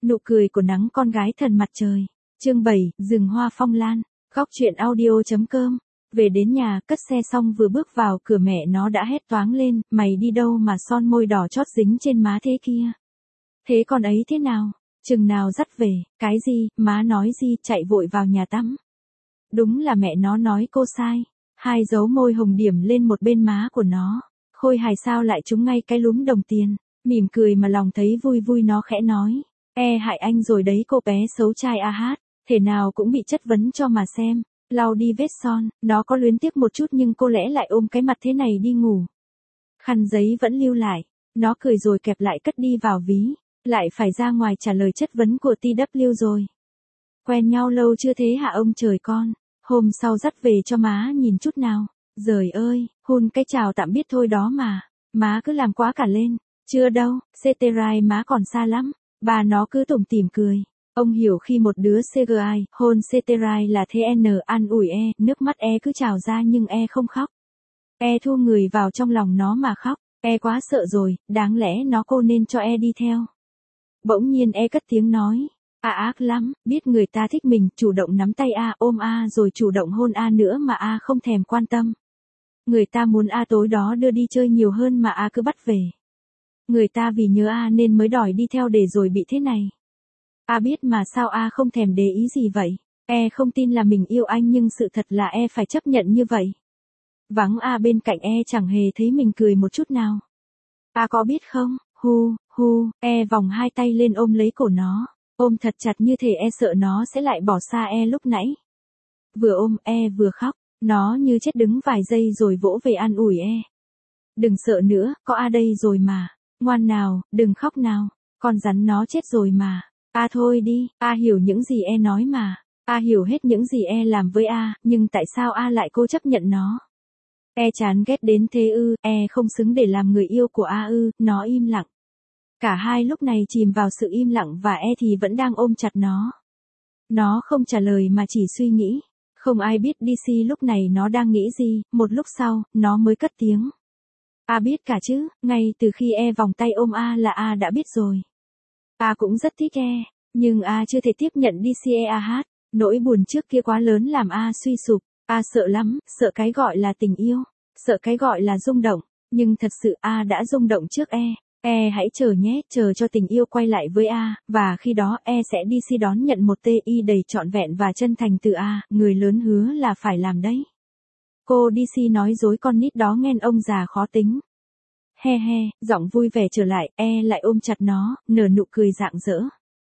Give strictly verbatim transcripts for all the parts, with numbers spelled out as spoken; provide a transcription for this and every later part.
Nụ cười của nắng con gái thần mặt trời. Chương bảy, rừng hoa phong lan. Góc truyện audio.com. Về đến nhà, cất xe xong vừa bước vào cửa mẹ nó đã hét toáng lên, mày đi đâu mà son môi đỏ chót dính trên má thế kia? Thế con ấy thế nào? Chừng nào dắt về? Cái gì? Má nói gì? Chạy vội vào nhà tắm. Đúng là mẹ nó nói cô sai. Hai dấu môi hồng điểm lên một bên má của nó. Khôi hài sao lại trúng ngay cái lúm đồng tiền. Mỉm cười mà lòng thấy vui vui nó khẽ nói. E hại anh rồi đấy cô bé xấu trai a hát. Thể nào cũng bị chất vấn cho mà xem. Lau đi vết son, nó có luyến tiếc một chút nhưng cô lẽ lại ôm cái mặt thế này đi ngủ. Khăn giấy vẫn lưu lại. Nó cười rồi kẹp lại cất đi vào ví. Lại phải ra ngoài trả lời chất vấn của tê vê rồi. Quen nhau lâu chưa thế hả ông trời con? Hôm sau dắt về cho má nhìn chút nào. Giời ơi, hôn cái chào tạm biết thôi đó mà. Má cứ làm quá cả lên. Chưa đâu, Ceterai má còn xa lắm. Bà nó cứ tủm tỉm cười. Ông hiểu khi một đứa xê giê i hôn Ceterai là thế N an ủi E, nước mắt E cứ trào ra nhưng E không khóc. E thu người vào trong lòng nó mà khóc. E quá sợ rồi, đáng lẽ nó cô nên cho E đi theo. Bỗng nhiên E cất tiếng nói. A ác lắm, biết người ta thích mình, chủ động nắm tay A, ôm A rồi chủ động hôn A nữa mà A không thèm quan tâm. Người ta muốn A tối đó đưa đi chơi nhiều hơn mà A cứ bắt về. Người ta vì nhớ A nên mới đòi đi theo để rồi bị thế này. A biết mà sao A không thèm để ý gì vậy. E không tin là mình yêu anh nhưng sự thật là E phải chấp nhận như vậy. Vắng A bên cạnh E chẳng hề thấy mình cười một chút nào. A có biết không, hu, hu, E vòng hai tay lên ôm lấy cổ nó. Ôm thật chặt như thể E sợ nó sẽ lại bỏ xa E lúc nãy. Vừa ôm E vừa khóc. Nó như chết đứng vài giây rồi vỗ về an ủi E. Đừng sợ nữa, có A đây rồi mà. Ngoan nào, đừng khóc nào. Con rắn nó chết rồi mà. A thôi đi, A hiểu những gì E nói mà. A hiểu hết những gì E làm với A, nhưng tại sao A lại cố chấp nhận nó? E chán ghét đến thế ư, E không xứng để làm người yêu của A ư, nó im lặng. Cả hai lúc này chìm vào sự im lặng và E thì vẫn đang ôm chặt nó. Nó không trả lời mà chỉ suy nghĩ. Không ai biết đê xê lúc này nó đang nghĩ gì, một lúc sau, nó mới cất tiếng. A biết cả chứ, ngay từ khi E vòng tay ôm A là A đã biết rồi. A cũng rất thích E, nhưng A chưa thể tiếp nhận đê xê e a hát, nỗi buồn trước kia quá lớn làm A suy sụp. A sợ lắm, sợ cái gọi là tình yêu, sợ cái gọi là rung động, nhưng thật sự A đã rung động trước E. E hãy chờ nhé, chờ cho tình yêu quay lại với A, và khi đó E sẽ đi si đón nhận một tê i đầy trọn vẹn và chân thành từ A, người lớn hứa là phải làm đấy. Cô đê xê nói dối con nít đó nghe ông già khó tính. He he, giọng vui vẻ trở lại, E lại ôm chặt nó, nở nụ cười rạng rỡ.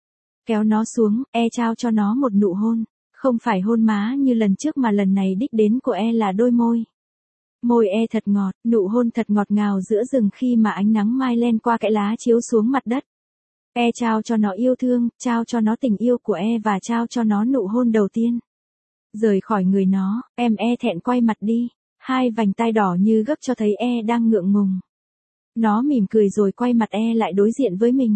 Kéo nó xuống, E trao cho nó một nụ hôn, không phải hôn má như lần trước mà lần này đích đến của E là đôi môi. Môi E thật ngọt, nụ hôn thật ngọt ngào giữa rừng khi mà ánh nắng mai len qua cái lá chiếu xuống mặt đất. E trao cho nó yêu thương, trao cho nó tình yêu của E và trao cho nó nụ hôn đầu tiên. Rời khỏi người nó, em E thẹn quay mặt đi, hai vành tai đỏ như gấc cho thấy E đang ngượng ngùng. Nó mỉm cười rồi quay mặt E lại đối diện với mình.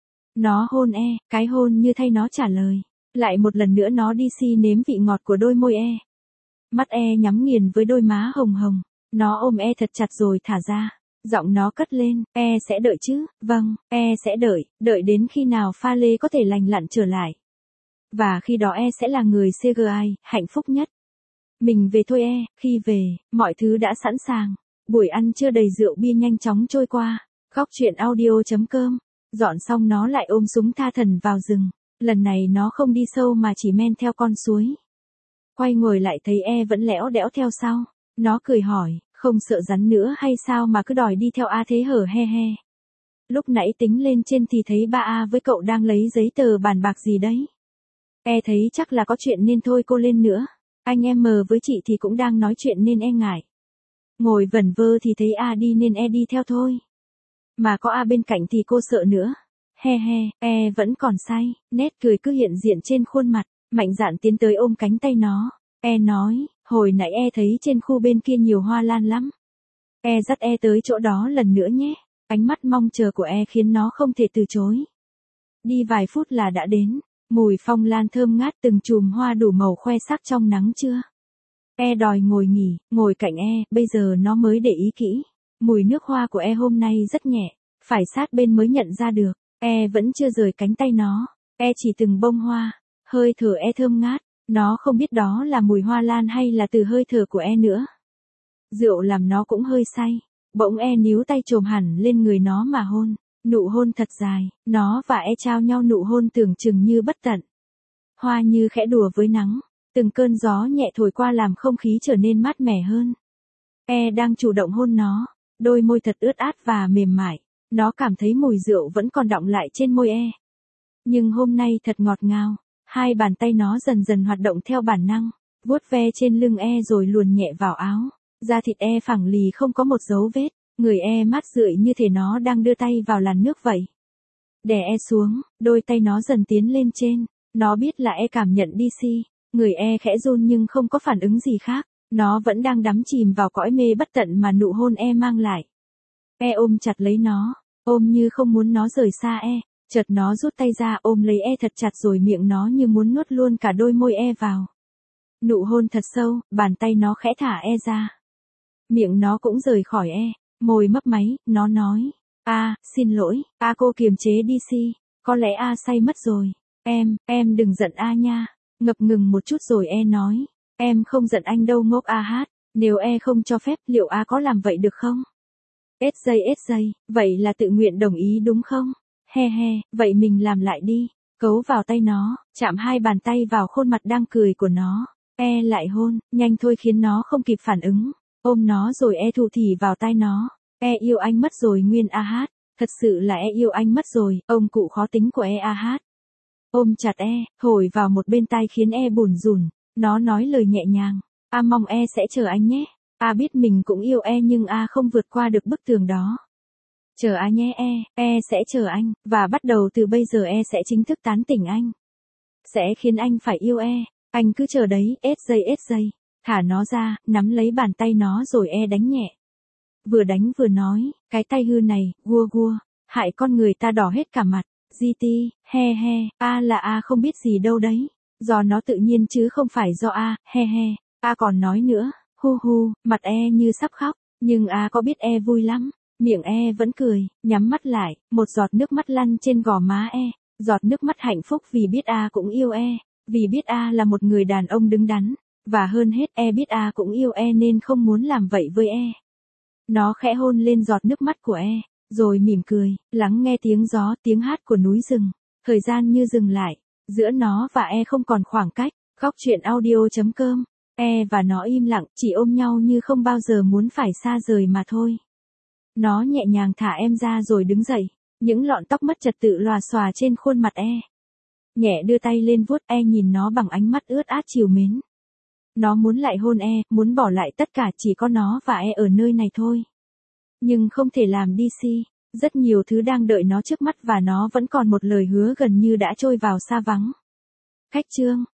Nó hôn E, cái hôn như thay nó trả lời. Lại một lần nữa nó đi si nếm vị ngọt của đôi môi E. Mắt E nhắm nghiền với đôi má hồng hồng. Nó ôm E thật chặt rồi thả ra. Giọng nó cất lên, E sẽ đợi chứ, vâng, E sẽ đợi, đợi đến khi nào pha lê có thể lành lặn trở lại. Và khi đó E sẽ là người xê giê i, hạnh phúc nhất. Mình về thôi E, khi về, mọi thứ đã sẵn sàng. Buổi ăn trưa đầy rượu bia nhanh chóng trôi qua. Góc truyện audio.com. Dọn xong nó lại ôm súng tha thần vào rừng. Lần này nó không đi sâu mà chỉ men theo con suối. Quay ngồi lại thấy E vẫn lẽo đẽo theo sau. Nó cười hỏi, không sợ rắn nữa hay sao mà cứ đòi đi theo A thế hở he he. Lúc nãy tính lên trên thì thấy ba A với cậu đang lấy giấy tờ bàn bạc gì đấy. E thấy chắc là có chuyện nên thôi cô lên nữa. Anh em mờ với chị thì cũng đang nói chuyện nên E ngại. Ngồi vẩn vơ thì thấy A đi nên E đi theo thôi. Mà có A bên cạnh thì cô sợ nữa. He he, E vẫn còn say, nét cười cứ hiện diện trên khuôn mặt, mạnh dạn tiến tới ôm cánh tay nó. E nói, hồi nãy E thấy trên khu bên kia nhiều hoa lan lắm. E dắt E tới chỗ đó lần nữa nhé. Ánh mắt mong chờ của E khiến nó không thể từ chối. Đi vài phút là đã đến, mùi phong lan thơm ngát từng chùm hoa đủ màu khoe sắc trong nắng trưa. E đòi ngồi nghỉ, ngồi cạnh E, bây giờ nó mới để ý kỹ. Mùi nước hoa của E hôm nay rất nhẹ, phải sát bên mới nhận ra được. E vẫn chưa rời cánh tay nó. E chỉ từng bông hoa, hơi thở E thơm ngát, nó không biết đó là mùi hoa lan hay là từ hơi thở của E nữa. Rượu làm nó cũng hơi say, bỗng E níu tay chồm hẳn lên người nó mà hôn, nụ hôn thật dài, nó và E trao nhau nụ hôn tưởng chừng như bất tận. Hoa như khẽ đùa với nắng, từng cơn gió nhẹ thổi qua làm không khí trở nên mát mẻ hơn. E đang chủ động hôn nó, đôi môi thật ướt át và mềm mại, nó cảm thấy mùi rượu vẫn còn đọng lại trên môi E. Nhưng hôm nay thật ngọt ngào, hai bàn tay nó dần dần hoạt động theo bản năng, vuốt ve trên lưng E rồi luồn nhẹ vào áo, da thịt E phẳng lì không có một dấu vết, người E mát rượi như thể nó đang đưa tay vào làn nước vậy. Đè E xuống, đôi tay nó dần tiến lên trên, nó biết là E cảm nhận đi si, người E khẽ run nhưng không có phản ứng gì khác, nó vẫn đang đắm chìm vào cõi mê bất tận mà nụ hôn E mang lại. E ôm chặt lấy nó, ôm như không muốn nó rời xa E, chợt nó rút tay ra ôm lấy E thật chặt rồi miệng nó như muốn nuốt luôn cả đôi môi E vào. Nụ hôn thật sâu, bàn tay nó khẽ thả E ra. Miệng nó cũng rời khỏi E, môi mấp máy, nó nói, a, xin lỗi, a cô kiềm chế đi si, có lẽ a say mất rồi, em, em đừng giận a nha, ngập ngừng một chút rồi E nói, em không giận anh đâu ngốc a hát, nếu E không cho phép liệu a có làm vậy được không? Ết giây ết giây, vậy là tự nguyện đồng ý đúng không? He he, vậy mình làm lại đi, cấu vào tay nó, chạm hai bàn tay vào khuôn mặt đang cười của nó, E lại hôn, nhanh thôi khiến nó không kịp phản ứng, ôm nó rồi E thụ thỉ vào tai nó, E yêu anh mất rồi nguyên a hát, thật sự là E yêu anh mất rồi, ông cụ khó tính của E a hát. Ôm chặt E, thổi vào một bên tai khiến E bủn rủn, nó nói lời nhẹ nhàng, a mong E sẽ chờ anh nhé, a biết mình cũng yêu E nhưng a không vượt qua được bức tường đó. Chờ a nhé E, E sẽ chờ anh, và bắt đầu từ bây giờ E sẽ chính thức tán tỉnh anh. Sẽ khiến anh phải yêu E, anh cứ chờ đấy, ết giây ết giây, thả nó ra, nắm lấy bàn tay nó rồi E đánh nhẹ. Vừa đánh vừa nói, cái tay hư này, gua gua, hại con người ta đỏ hết cả mặt, gi ti, he he, a là a không biết gì đâu đấy, do nó tự nhiên chứ không phải do a, he he, a còn nói nữa, hu hu, mặt E như sắp khóc, nhưng a có biết E vui lắm. Miệng E vẫn cười, nhắm mắt lại, một giọt nước mắt lăn trên gò má E, giọt nước mắt hạnh phúc vì biết A cũng yêu E, vì biết A là một người đàn ông đứng đắn, và hơn hết E biết A cũng yêu E nên không muốn làm vậy với E. Nó khẽ hôn lên giọt nước mắt của E, rồi mỉm cười, lắng nghe tiếng gió, tiếng hát của núi rừng, thời gian như dừng lại, giữa nó và E không còn khoảng cách, Góc Chuyện Audio chấm com, E và nó im lặng, chỉ ôm nhau như không bao giờ muốn phải xa rời mà thôi. Nó nhẹ nhàng thả em ra rồi đứng dậy, những lọn tóc mất trật tự lòa xòa trên khuôn mặt E. Nhẹ đưa tay lên vuốt E nhìn nó bằng ánh mắt ướt át trìu mến. Nó muốn lại hôn E, muốn bỏ lại tất cả chỉ có nó và E ở nơi này thôi. Nhưng không thể làm đi si, rất nhiều thứ đang đợi nó trước mắt và nó vẫn còn một lời hứa gần như đã trôi vào xa vắng. Khách chương